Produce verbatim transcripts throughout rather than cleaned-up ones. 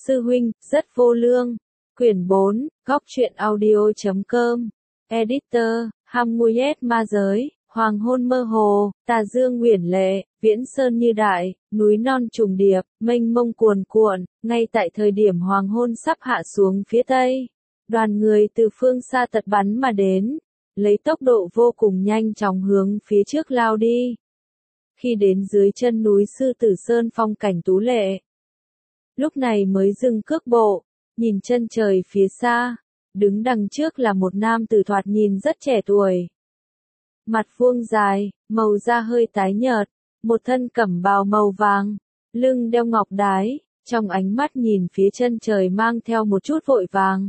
Sư huynh, rất vô lương. Quyển bốn, góc truyện audio chấm com. Editor, Ham Nguyệt Ma Giới, Hoàng hôn mơ hồ, tà dương uyển lệ, viễn sơn như đại, núi non trùng điệp, mênh mông cuồn cuộn, ngay tại thời điểm hoàng hôn sắp hạ xuống phía tây. Đoàn người từ phương xa tật bắn mà đến, lấy tốc độ vô cùng nhanh chóng hướng phía trước lao đi. Khi đến dưới chân núi Sư Tử Sơn phong cảnh tú lệ, lúc này mới dừng cước bộ, nhìn chân trời phía xa, đứng đằng trước là một nam tử thoạt nhìn rất trẻ tuổi. Mặt vuông dài, màu da hơi tái nhợt, một thân cẩm bào màu vàng, lưng đeo ngọc đái, trong ánh mắt nhìn phía chân trời mang theo một chút vội vàng.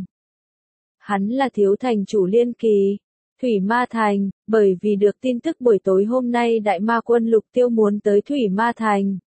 Hắn là thiếu thành chủ Liên Kỳ, Thủy Ma Thành, bởi vì được tin tức buổi tối hôm nay Đại Ma Quân Lục Tiêu muốn tới Thủy Ma Thành,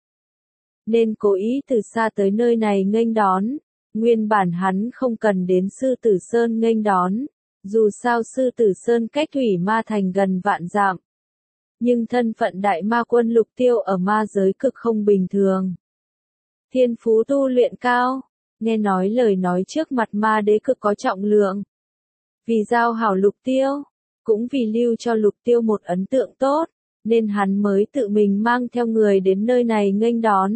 nên cố ý từ xa tới nơi này nghênh đón. Nguyên bản hắn không cần đến Sư Tử Sơn nghênh đón, dù sao Sư Tử Sơn cách Thủy Ma Thành gần vạn dặm. Nhưng thân phận Đại Ma Quân Lục Tiêu ở ma giới cực không bình thường. Thiên phú tu luyện cao, nghe nói lời nói trước mặt ma đế cực có trọng lượng. Vì giao hảo Lục Tiêu, cũng vì lưu cho Lục Tiêu một ấn tượng tốt, nên hắn mới tự mình mang theo người đến nơi này nghênh đón.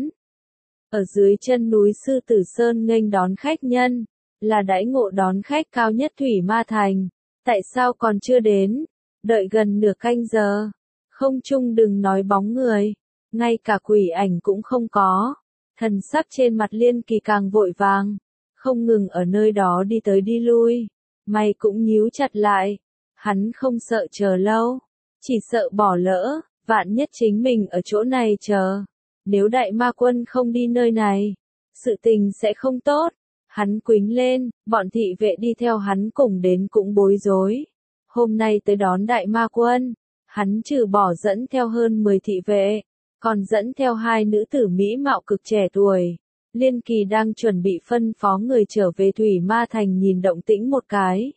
Ở dưới chân núi Sư Tử Sơn nghênh đón khách nhân, là đãi ngộ đón khách cao nhất Thủy Ma Thành. Tại sao còn chưa đến? Đợi gần nửa canh giờ, không chung đừng nói bóng người, ngay cả quỷ ảnh cũng không có. Thần sắc trên mặt Liên Kỳ càng vội vàng, không ngừng ở nơi đó đi tới đi lui, mày cũng nhíu chặt lại. Hắn không sợ chờ lâu, chỉ sợ bỏ lỡ, vạn nhất chính mình ở chỗ này chờ. Nếu Đại Ma Quân không đi nơi này, sự tình sẽ không tốt. Hắn quính lên, bọn thị vệ đi theo hắn cùng đến cũng bối rối. Hôm nay tới đón Đại Ma Quân, hắn trừ bỏ dẫn theo hơn mười thị vệ, còn dẫn theo hai nữ tử mỹ mạo cực trẻ tuổi. Liên Kỳ đang chuẩn bị phân phó người trở về Thủy Ma Thành nhìn động tĩnh một cái.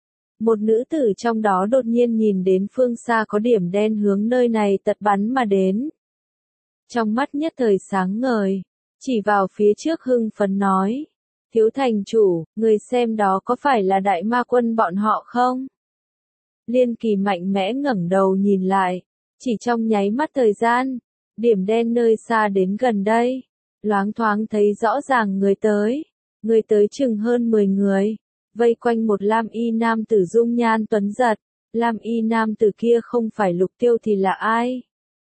Một nữ tử trong đó đột nhiên nhìn đến phương xa có điểm đen hướng nơi này tật bắn mà đến. Trong mắt nhất thời sáng ngời, chỉ vào phía trước hưng phấn nói. Thiếu thành chủ, người xem đó có phải là Đại Ma Quân bọn họ không? Liên Kỳ mạnh mẽ ngẩng đầu nhìn lại, chỉ trong nháy mắt thời gian, điểm đen nơi xa đến gần đây, loáng thoáng thấy rõ ràng người tới, người tới chừng hơn mười người, vây quanh một lam y nam tử dung nhan tuấn giật, lam y nam tử kia không phải Lục Tiêu thì là ai?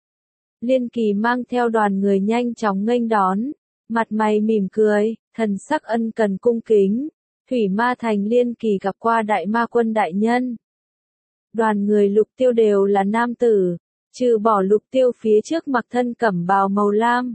Liên Kỳ mang theo đoàn người nhanh chóng nghênh đón, mặt mày mỉm cười, thần sắc ân cần cung kính. Thủy Ma Thành Liên Kỳ gặp qua Đại Ma Quân đại nhân. Đoàn người Lục Tiêu đều là nam tử, trừ bỏ Lục Tiêu phía trước mặc thân cẩm bào màu lam.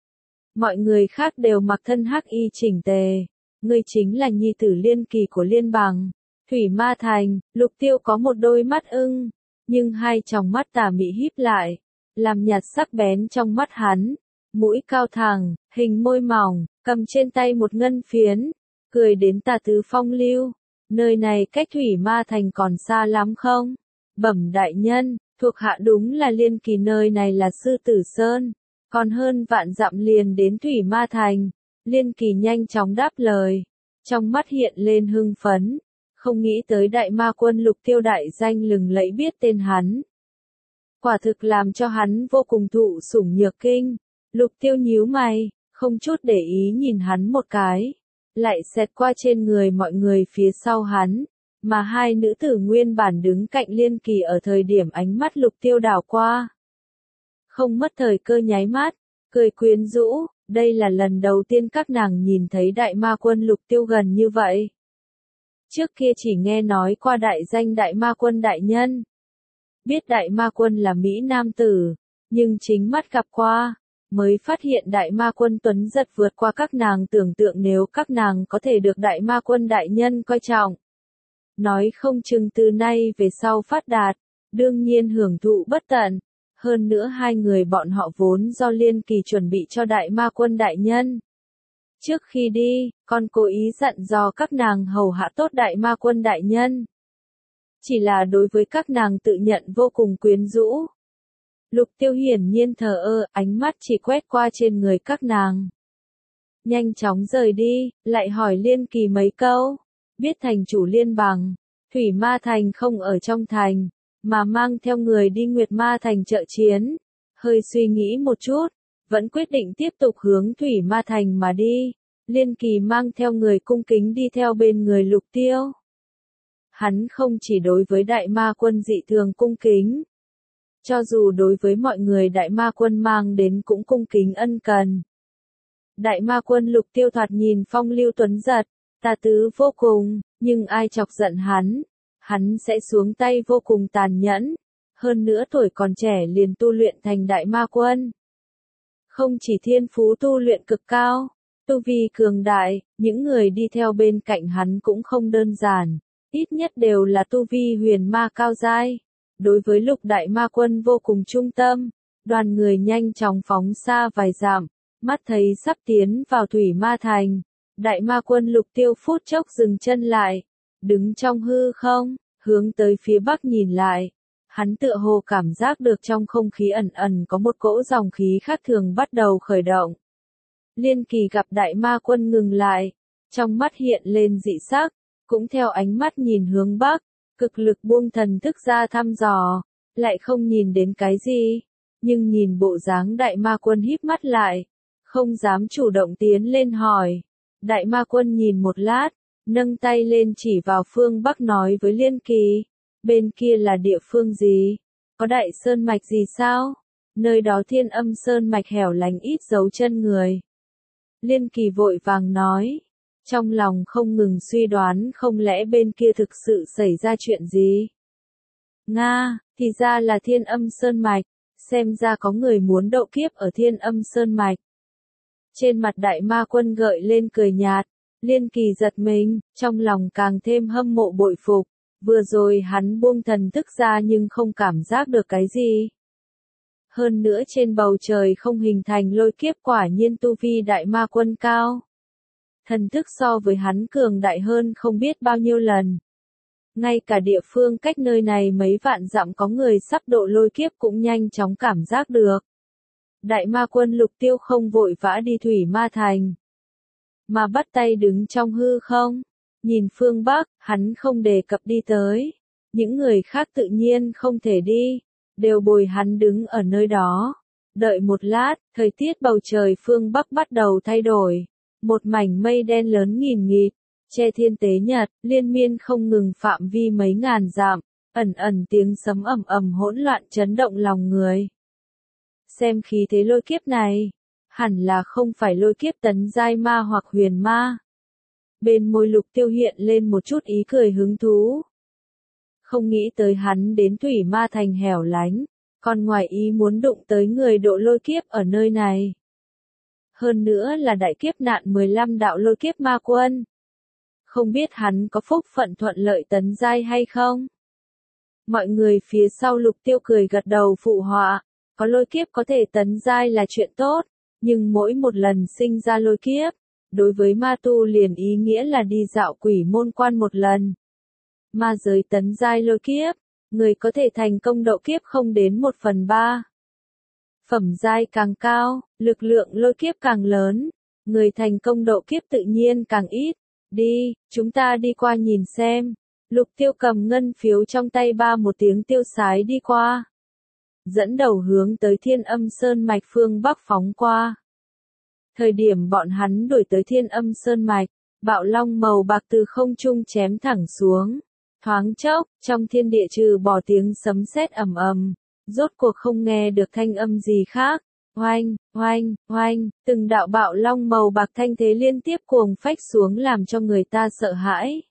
Mọi người khác đều mặc thân hắc y chỉnh tề. Người chính là nhi tử Liên Kỳ của Liên Bằng. Thủy Ma Thành, Lục Tiêu có một đôi mắt ưng, nhưng hai tròng mắt tà mị híp lại, làm nhạt sắc bén trong mắt hắn. Mũi cao thẳng, hình môi mỏng, cầm trên tay một ngân phiến, cười đến tà tứ phong lưu. Nơi này cách Thủy Ma Thành còn xa lắm không? Bẩm đại nhân, thuộc hạ đúng là Liên Kỳ, nơi này là Sư Tử Sơn, còn hơn vạn dặm liền đến Thủy Ma Thành. Liên Kỳ nhanh chóng đáp lời, trong mắt hiện lên hưng phấn, không nghĩ tới Đại Ma Quân Lục Tiêu đại danh lừng lẫy biết tên hắn. Quả thực làm cho hắn vô cùng thụ sủng nhược kinh. Lục Tiêu nhíu mày, không chút để ý nhìn hắn một cái, lại xẹt qua trên người mọi người phía sau hắn, mà hai nữ tử nguyên bản đứng cạnh Liên Kỳ ở thời điểm ánh mắt Lục Tiêu đảo qua. Không mất thời cơ nháy mắt, cười quyến rũ, đây là lần đầu tiên các nàng nhìn thấy Đại Ma Quân Lục Tiêu gần như vậy. Trước kia chỉ nghe nói qua đại danh Đại Ma Quân đại nhân. Biết Đại Ma Quân là Mỹ nam tử, nhưng chính mắt gặp qua, mới phát hiện Đại Ma Quân tuấn giật vượt qua các nàng tưởng tượng. Nếu các nàng có thể được Đại Ma Quân đại nhân coi trọng, nói không chừng từ nay về sau phát đạt, đương nhiên hưởng thụ bất tận. Hơn nữa hai người bọn họ vốn do Liên Kỳ chuẩn bị cho Đại Ma Quân đại nhân. Trước khi đi, con cố ý dặn dò các nàng hầu hạ tốt Đại Ma Quân đại nhân. Chỉ là đối với các nàng tự nhận vô cùng quyến rũ. Lục Tiêu hiển nhiên thờ ơ, ánh mắt chỉ quét qua trên người các nàng. nhanh chóng rời đi, lại hỏi Liên Kỳ mấy câu. Biết thành chủ Liên Bằng, Thủy Ma Thành không ở trong thành, mà mang theo người đi Nguyệt Ma Thành trợ chiến. Hơi suy nghĩ một chút, vẫn quyết định tiếp tục hướng Thủy Ma Thành mà đi. Liên Kỳ mang theo người cung kính đi theo bên người Lục Tiêu. Hắn không chỉ đối với đại ma quân dị thường cung kính, cho dù đối với mọi người đại ma quân mang đến cũng cung kính ân cần. Đại ma quân Lục Tiêu thoạt nhìn phong lưu tuấn giật, tà tứ vô cùng, nhưng ai chọc giận hắn, hắn sẽ xuống tay vô cùng tàn nhẫn. Hơn nữa tuổi còn trẻ liền tu luyện thành đại ma quân. Không chỉ thiên phú tu luyện cực cao, tu vi cường đại, những người đi theo bên cạnh hắn cũng không đơn giản, ít nhất đều là tu vi huyền ma cao giai. Đối với Lục đại ma quân vô cùng trung tâm, đoàn người nhanh chóng phóng xa vài dặm, mắt thấy sắp tiến vào Thủy Ma Thành. Đại ma quân Lục Tiêu phút chốc dừng chân lại, đứng trong hư không, hướng tới phía bắc nhìn lại. Hắn tựa hồ cảm giác được trong không khí ẩn ẩn có một cỗ dòng khí khác thường bắt đầu khởi động. Liên Kỳ gặp đại ma quân ngừng lại, trong mắt hiện lên dị sắc, cũng theo ánh mắt nhìn hướng bắc, cực lực buông thần thức ra thăm dò, lại không nhìn đến cái gì, nhưng nhìn bộ dáng đại ma quân híp mắt lại, không dám chủ động tiến lên hỏi. Đại ma quân nhìn một lát, nâng tay lên chỉ vào phương bắc nói với Liên Kỳ, bên kia là địa phương gì? Có đại sơn mạch gì sao? Nơi đó Thiên Âm Sơn mạch hẻo lánh ít dấu chân người. Liên Kỳ vội vàng nói, trong lòng không ngừng suy đoán không lẽ bên kia thực sự xảy ra chuyện gì. Nga, thì ra là Thiên Âm Sơn mạch, xem ra có người muốn độ kiếp ở Thiên Âm Sơn mạch. Trên mặt đại ma quân gợi lên cười nhạt, Liên Kỳ giật mình, trong lòng càng thêm hâm mộ bội phục. Vừa rồi hắn buông thần thức ra nhưng không cảm giác được cái gì. Hơn nữa trên bầu trời không hình thành lôi kiếp, quả nhiên tu vi đại ma quân cao. Thần thức so với hắn cường đại hơn không biết bao nhiêu lần. Ngay cả địa phương cách nơi này mấy vạn dặm có người sắp độ lôi kiếp cũng nhanh chóng cảm giác được. Đại ma quân Lục Tiêu không vội vã đi Thủy Ma Thành, mà bắt tay đứng trong hư không. Nhìn phương Bắc, hắn không đề cập đi tới. Những người khác tự nhiên không thể đi, đều bồi hắn đứng ở nơi đó. Đợi một lát, thời tiết bầu trời phương Bắc bắt đầu thay đổi. Một mảnh mây đen lớn nghìn nghịt, che thiên tế nhật, liên miên không ngừng phạm vi mấy ngàn dặm, ẩn ẩn tiếng sấm ầm ầm hỗn loạn chấn động lòng người. Xem khí thế lôi kiếp này, hẳn là không phải lôi kiếp tấn giai ma hoặc huyền ma. Bên môi Lục Tiêu hiện lên một chút ý cười hứng thú. Không nghĩ tới hắn đến Thủy Ma Thành hẻo lánh, còn ngoài ý muốn đụng tới người độ lôi kiếp ở nơi này. Hơn nữa là đại kiếp nạn mười lăm đạo lôi kiếp ma quân. Không biết hắn có phúc phận thuận lợi tấn giai hay không? Mọi người phía sau Lục Tiêu cười gật đầu phụ họa, có lôi kiếp có thể tấn giai là chuyện tốt, nhưng mỗi một lần sinh ra lôi kiếp, đối với ma tu liền ý nghĩa là đi dạo quỷ môn quan một lần. Ma giới tấn giai lôi kiếp, người có thể thành công độ kiếp không đến một phần ba. Phẩm giai càng cao, lực lượng lôi kiếp càng lớn, người thành công độ kiếp tự nhiên càng ít. Đi, chúng ta đi qua nhìn xem. Lục Tiêu cầm ngân phiếu trong tay ba một tiếng tiêu sái đi qua. Dẫn đầu hướng tới Thiên Âm Sơn mạch phương Bắc phóng qua. Thời điểm bọn hắn đuổi tới Thiên Âm Sơn mạch, bạo long màu bạc từ không trung chém thẳng xuống. Thoáng chốc, trong thiên địa trừ bỏ tiếng sấm sét ầm ầm, rốt cuộc không nghe được thanh âm gì khác. Oanh, oanh, oanh, từng đạo bạo long màu bạc thanh thế liên tiếp cuồng phách xuống làm cho người ta sợ hãi.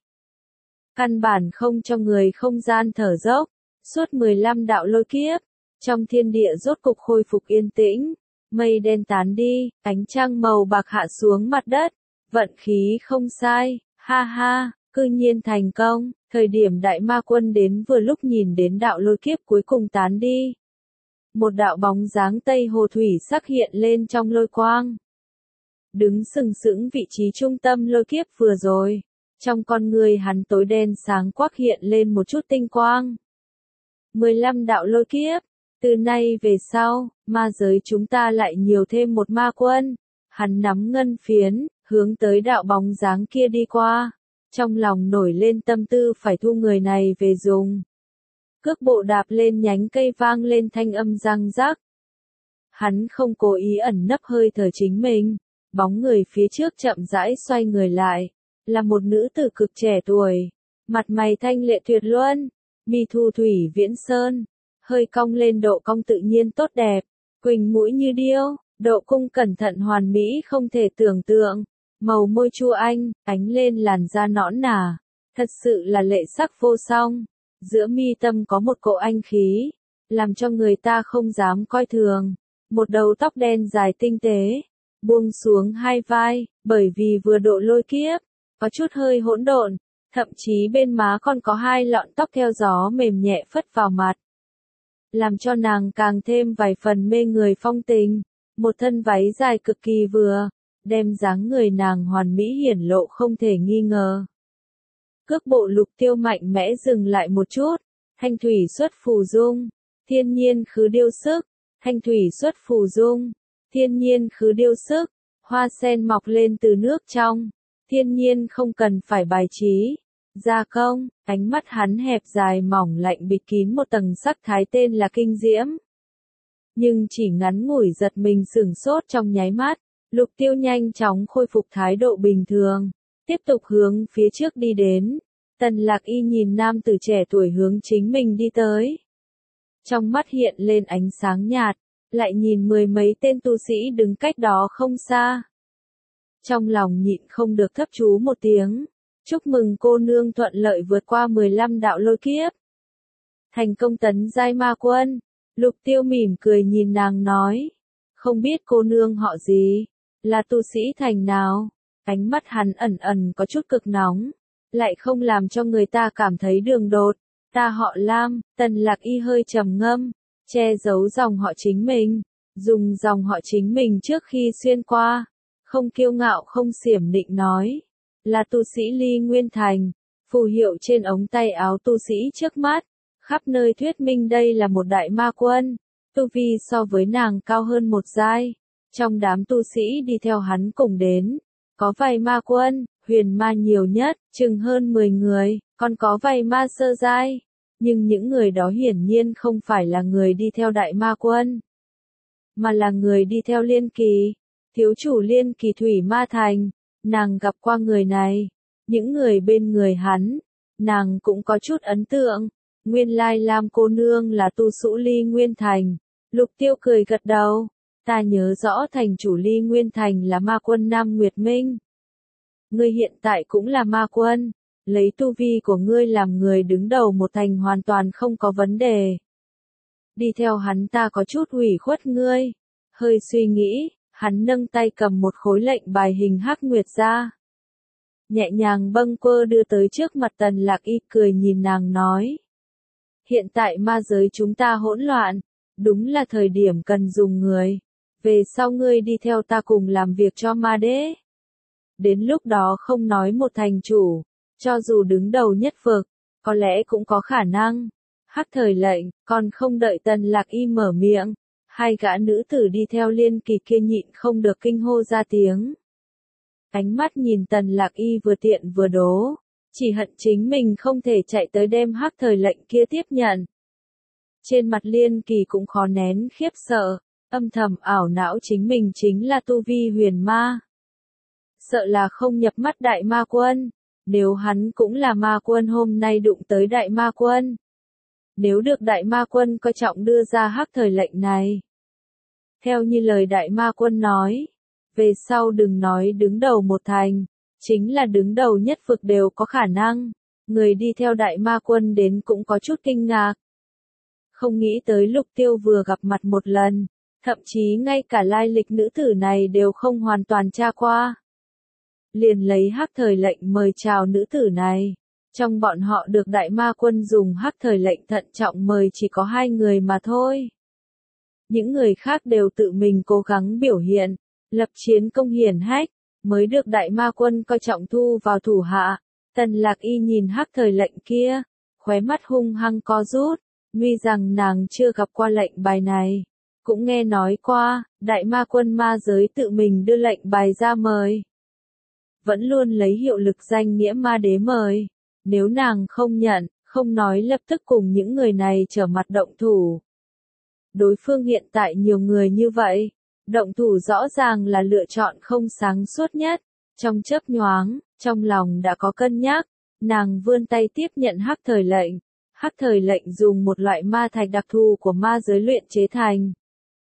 Căn bản không cho người không gian thở dốc, suốt mười lăm đạo lôi kiếp, trong thiên địa rốt cục khôi phục yên tĩnh, mây đen tán đi, ánh trăng màu bạc hạ xuống mặt đất, vận khí không sai, ha ha, cư nhiên thành công, thời điểm đại ma quân đến vừa lúc nhìn đến đạo lôi kiếp cuối cùng tán đi. Một đạo bóng dáng tây hồ thủy sắc hiện lên trong lôi quang. Đứng sừng sững vị trí trung tâm lôi kiếp vừa rồi, trong con người hắn tối đen sáng quắc hiện lên một chút tinh quang. mười lăm đạo lôi kiếp, từ nay về sau, ma giới chúng ta lại nhiều thêm một ma quân, Hắn nắm ngân phiến, hướng tới đạo bóng dáng kia đi qua. Trong lòng nổi lên tâm tư phải thu người này về dùng. Cước bộ đạp lên nhánh cây vang lên thanh âm răng rắc. Hắn không cố ý ẩn nấp hơi thở chính mình. Bóng người phía trước chậm rãi xoay người lại. Là một nữ tử cực trẻ tuổi. Mặt mày thanh lệ tuyệt luân. Mi thu thủy viễn sơn. Hơi cong lên độ cong tự nhiên tốt đẹp. Quỳnh mũi như điêu. Độ cung cẩn thận hoàn mỹ không thể tưởng tượng. Màu môi chua anh, ánh lên làn da nõn nà. Thật sự là lệ sắc vô song. Giữa mi tâm có một cỗ anh khí. Làm cho người ta không dám coi thường. Một đầu tóc đen dài tinh tế. Buông xuống hai vai, bởi vì vừa độ lôi kiếp. Có chút hơi hỗn độn. Thậm chí bên má còn có hai lọn tóc theo gió mềm nhẹ phất vào mặt. Làm cho nàng càng thêm vài phần mê người phong tình. Một thân váy dài cực kỳ vừa. Đem dáng người nàng hoàn mỹ hiển lộ không thể nghi ngờ. Cước bộ Lục Tiêu mạnh mẽ dừng lại một chút. Thanh thủy xuất phù dung. Thiên nhiên khứ điêu sức. Thanh thủy xuất phù dung. Thiên nhiên khứ điêu sức. Hoa sen mọc lên từ nước trong. Thiên nhiên không cần phải bài trí. Gia công, ánh mắt hắn hẹp dài mỏng lạnh bịt kín một tầng sắc thái tên là kinh diễm. Nhưng chỉ ngắn ngủi giật mình sửng sốt trong nháy mắt. Lục Tiêu nhanh chóng khôi phục thái độ bình thường, tiếp tục hướng phía trước đi đến. Tần Lạc Y nhìn nam tử trẻ tuổi hướng chính mình đi tới. Trong mắt hiện lên ánh sáng nhạt, lại nhìn mười mấy tên tu sĩ đứng cách đó không xa. Trong lòng nhịn không được thấp chú một tiếng. Chúc mừng cô nương thuận lợi vượt qua mười lăm đạo lôi kiếp. Thành công tấn giai ma quân. Lục Tiêu mỉm cười nhìn nàng nói. Không biết cô nương họ gì? Là tu sĩ thành nào? Ánh mắt hắn ẩn ẩn có chút cực nóng. Lại không làm cho người ta cảm thấy đường đột. Ta họ Lam. Tần Lạc Y hơi trầm ngâm. Che giấu dòng họ chính mình. Dùng dòng họ chính mình trước khi xuyên qua. Không kiêu ngạo không xiểm nịnh nói. Là tu sĩ Ly Nguyên Thành. Phù hiệu trên ống tay áo tu sĩ trước mắt. Khắp nơi thuyết minh đây là một đại ma quân. Tu vi so với nàng cao hơn một giai. Trong đám tu sĩ đi theo hắn cùng đến. Có vài ma quân, huyền ma nhiều nhất, chừng hơn mười người, còn có vài ma sơ giai. Nhưng những người đó hiển nhiên không phải là người đi theo đại ma quân. Mà là người đi theo liên kỳ. Thiếu chủ liên kỳ thủy ma thành. Nàng gặp qua người này. Những người bên người hắn. Nàng cũng có chút ấn tượng. Nguyên lai Lam cô nương là tu sĩ Ly Nguyên Thành. Lục Tiêu cười gật đầu. Ta nhớ rõ thành chủ Ly Nguyên Thành là ma quân Nam Nguyệt Minh. Ngươi hiện tại cũng là ma quân. Lấy tu vi của ngươi làm người đứng đầu một thành hoàn toàn không có vấn đề. Đi theo hắn ta có chút ủy khuất ngươi. Hơi suy nghĩ, hắn nâng tay cầm một khối lệnh bài hình hắc nguyệt ra. Nhẹ nhàng bâng quơ đưa tới trước mặt Tần Lạc Y cười nhìn nàng nói. Hiện tại ma giới chúng ta hỗn loạn. Đúng là thời điểm cần dùng người. Về sau ngươi đi theo ta cùng làm việc cho ma đế. Đến lúc đó không nói một thành chủ. Cho dù đứng đầu nhất vực. Có lẽ cũng có khả năng. Hắc thời lệnh, còn không đợi Tần Lạc Y mở miệng. Hai gã nữ tử đi theo liên kỳ kia nhịn không được kinh hô ra tiếng. Ánh mắt nhìn Tần Lạc Y vừa tiện vừa đố. Chỉ hận chính mình không thể chạy tới đem hắc thời lệnh kia tiếp nhận. Trên mặt liên kỳ cũng khó nén khiếp sợ, âm thầm ảo não chính mình chính là tu vi huyền ma. Sợ là không nhập mắt đại ma quân, nếu hắn cũng là ma quân hôm nay đụng tới đại ma quân. Nếu được đại ma quân coi trọng đưa ra hắc thời lệnh này. Theo như lời đại ma quân nói, về sau đừng nói đứng đầu một thành, chính là đứng đầu nhất vực đều có khả năng. Người đi theo đại ma quân đến cũng có chút kinh ngạc. Không nghĩ tới Lục Tiêu vừa gặp mặt một lần, thậm chí ngay cả lai lịch nữ tử này đều không hoàn toàn tra qua. Liền lấy hắc thời lệnh mời chào nữ tử này. Trong bọn họ được đại ma quân dùng hắc thời lệnh thận trọng mời chỉ có hai người mà thôi. Những người khác đều tự mình cố gắng biểu hiện, lập chiến công hiển hách, mới được đại ma quân coi trọng thu vào thủ hạ. Tần Lạc Y nhìn hắc thời lệnh kia, khóe mắt hung hăng co rút, tuy rằng nàng chưa gặp qua lệnh bài này, Cũng nghe nói qua, đại ma quân ma giới tự mình đưa lệnh bài ra mời. Vẫn luôn lấy hiệu lực danh nghĩa ma đế mời. Nếu nàng không nhận, không nói lập tức cùng những người này trở mặt động thủ. Đối phương hiện tại nhiều người như vậy, động thủ rõ ràng là lựa chọn không sáng suốt nhất. Trong chớp nhoáng, trong lòng đã có cân nhắc, nàng vươn tay tiếp nhận hắc thời lệnh. Hắc thời lệnh dùng một loại ma thạch đặc thù của ma giới luyện chế thành.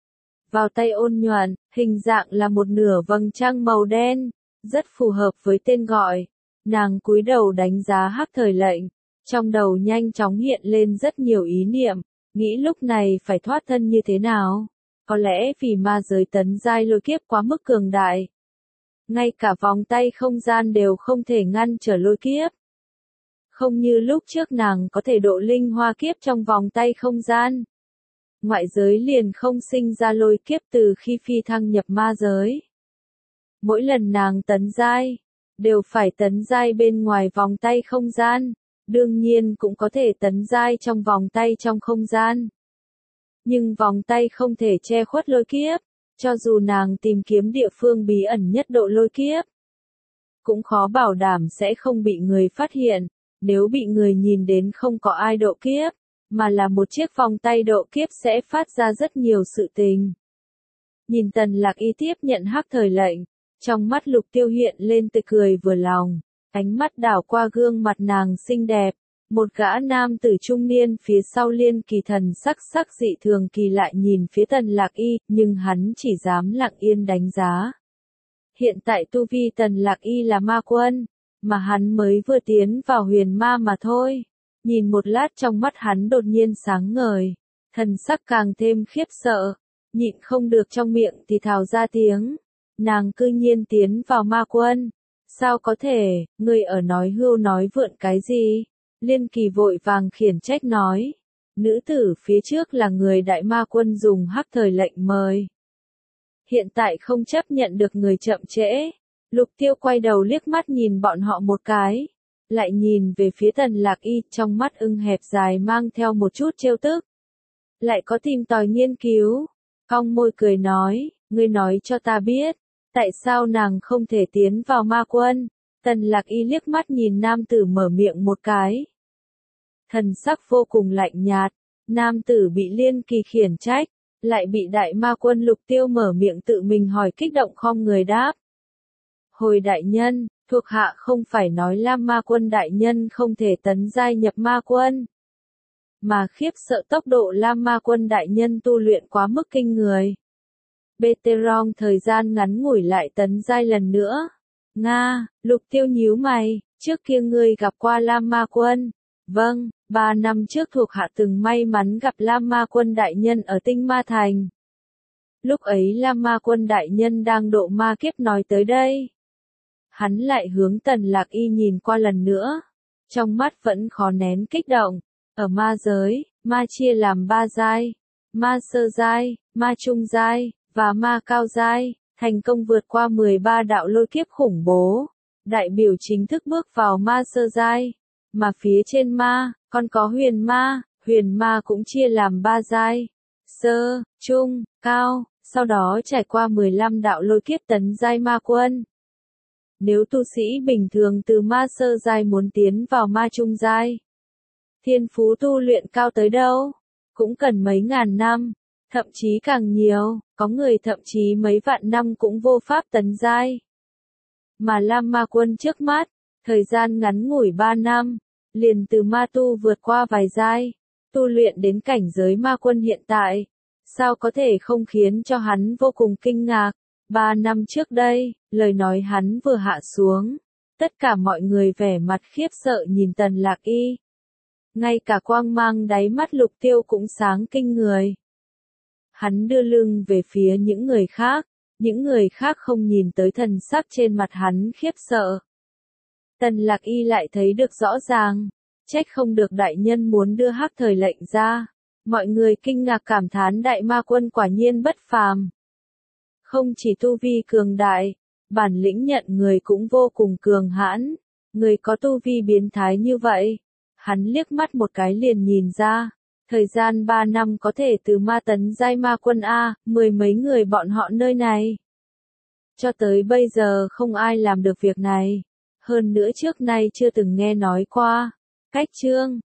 Vào tay ôn nhuận, hình dạng là một nửa vầng trăng màu đen, rất phù hợp với tên gọi. Nàng cúi đầu đánh giá hắc thời lệnh, trong đầu nhanh chóng hiện lên rất nhiều ý niệm, nghĩ lúc này phải thoát thân như thế nào. Có lẽ vì ma giới tấn giai lôi kiếp quá mức cường đại. Ngay cả vòng tay không gian đều không thể ngăn trở lôi kiếp. Không như lúc trước nàng có thể độ linh hoa kiếp trong vòng tay không gian. Ngoại giới liền không sinh ra lôi kiếp từ khi phi thăng nhập ma giới. Mỗi lần nàng tấn giai, đều phải tấn giai bên ngoài vòng tay không gian, đương nhiên cũng có thể tấn giai trong vòng tay trong không gian. Nhưng vòng tay không thể che khuất lôi kiếp, cho dù nàng tìm kiếm địa phương bí ẩn nhất độ lôi kiếp, cũng khó bảo đảm sẽ không bị người phát hiện, nếu bị người nhìn đến không có ai độ kiếp, mà là một chiếc vòng tay độ kiếp sẽ phát ra rất nhiều sự tình. Nhìn Tần Lạc Y tiếp nhận hắc thời lệnh, trong mắt Lục Tiêu hiện lên tươi cười vừa lòng, ánh mắt đảo qua gương mặt nàng xinh đẹp, một gã nam tử trung niên phía sau Liên Kỳ thần sắc sắc dị thường kỳ lại nhìn phía Tần Lạc Y, nhưng hắn chỉ dám lặng yên đánh giá. Hiện tại tu vi Tần Lạc Y là ma quân, mà hắn mới vừa tiến vào huyền ma mà thôi. Nhìn một lát trong mắt hắn đột nhiên sáng ngời, thần sắc càng thêm khiếp sợ, nhịn không được trong miệng thì thào ra tiếng. Nàng cư nhiên tiến vào ma quân. Sao có thể, ngươi ở nói hưu nói vượn cái gì? Liên Kỳ vội vàng khiển trách nói. Nữ tử phía trước là người đại ma quân dùng hắc thời lệnh mời. Hiện tại không chấp nhận được người chậm trễ. Lục Tiêu quay đầu liếc mắt nhìn bọn họ một cái. Lại nhìn về phía Tần Lạc Y, trong mắt ưng hẹp dài mang theo một chút trêu tức. Lại có tìm tòi nghiên cứu. Cong môi cười nói, ngươi nói cho ta biết, tại sao nàng không thể tiến vào ma quân? Tần Lạc Y liếc mắt nhìn nam tử mở miệng một cái. Thần sắc vô cùng lạnh nhạt, nam tử bị Liên Kỳ khiển trách, lại bị đại ma quân Lục Tiêu mở miệng tự mình hỏi kích động khom người đáp. Hồi đại nhân, thuộc hạ không phải nói Lam ma quân đại nhân không thể tấn giai nhập ma quân, mà khiếp sợ tốc độ Lam ma quân đại nhân tu luyện quá mức kinh người. Beteron thời gian ngắn ngủi lại tấn giai lần nữa. Nga, Lục Tiêu nhíu mày, trước kia ngươi gặp qua Lam ma quân. Vâng, ba năm trước thuộc hạ từng may mắn gặp Lam ma quân đại nhân ở Tinh Ma Thành. Lúc ấy Lam ma quân đại nhân đang độ ma kiếp nói tới đây. Hắn lại hướng Tần Lạc Y nhìn qua lần nữa. Trong mắt vẫn khó nén kích động. Ở ma giới, ma chia làm ba giai. Ma sơ giai, ma trung giai, và ma cao giai. Thành công vượt qua mười ba đạo lôi kiếp khủng bố. Đại biểu chính thức bước vào ma sơ giai. Mà phía trên ma, còn có huyền ma. Huyền ma cũng chia làm ba giai. Sơ, trung, cao. Sau đó trải qua mười lăm đạo lôi kiếp tấn giai ma quân. Nếu tu sĩ bình thường từ ma sơ giai muốn tiến vào ma trung giai, thiên phú tu luyện cao tới đâu, cũng cần mấy ngàn năm, thậm chí càng nhiều, có người thậm chí mấy vạn năm cũng vô pháp tấn giai. Mà Lam ma quân trước mắt, thời gian ngắn ngủi ba năm, liền từ ma tu vượt qua vài giai, tu luyện đến cảnh giới ma quân hiện tại, sao có thể không khiến cho hắn vô cùng kinh ngạc. Ba năm trước đây, lời nói hắn vừa hạ xuống, tất cả mọi người vẻ mặt khiếp sợ nhìn Tần Lạc Y. Ngay cả quang mang đáy mắt Lục Tiêu cũng sáng kinh người. Hắn đưa lưng về phía những người khác, những người khác không nhìn tới thần sắc trên mặt hắn khiếp sợ. Tần Lạc Y lại thấy được rõ ràng, trách không được đại nhân muốn đưa hắc thời lệnh ra. Mọi người kinh ngạc cảm thán đại ma quân quả nhiên bất phàm. Không chỉ tu vi cường đại, bản lĩnh nhận người cũng vô cùng cường hãn. Người có tu vi biến thái như vậy, hắn liếc mắt một cái liền nhìn ra. Thời gian ba năm có thể từ ma tấn giai ma quân A, mười mấy người bọn họ nơi này. Cho tới bây giờ không ai làm được việc này. Hơn nữa trước nay chưa từng nghe nói qua. Cách chương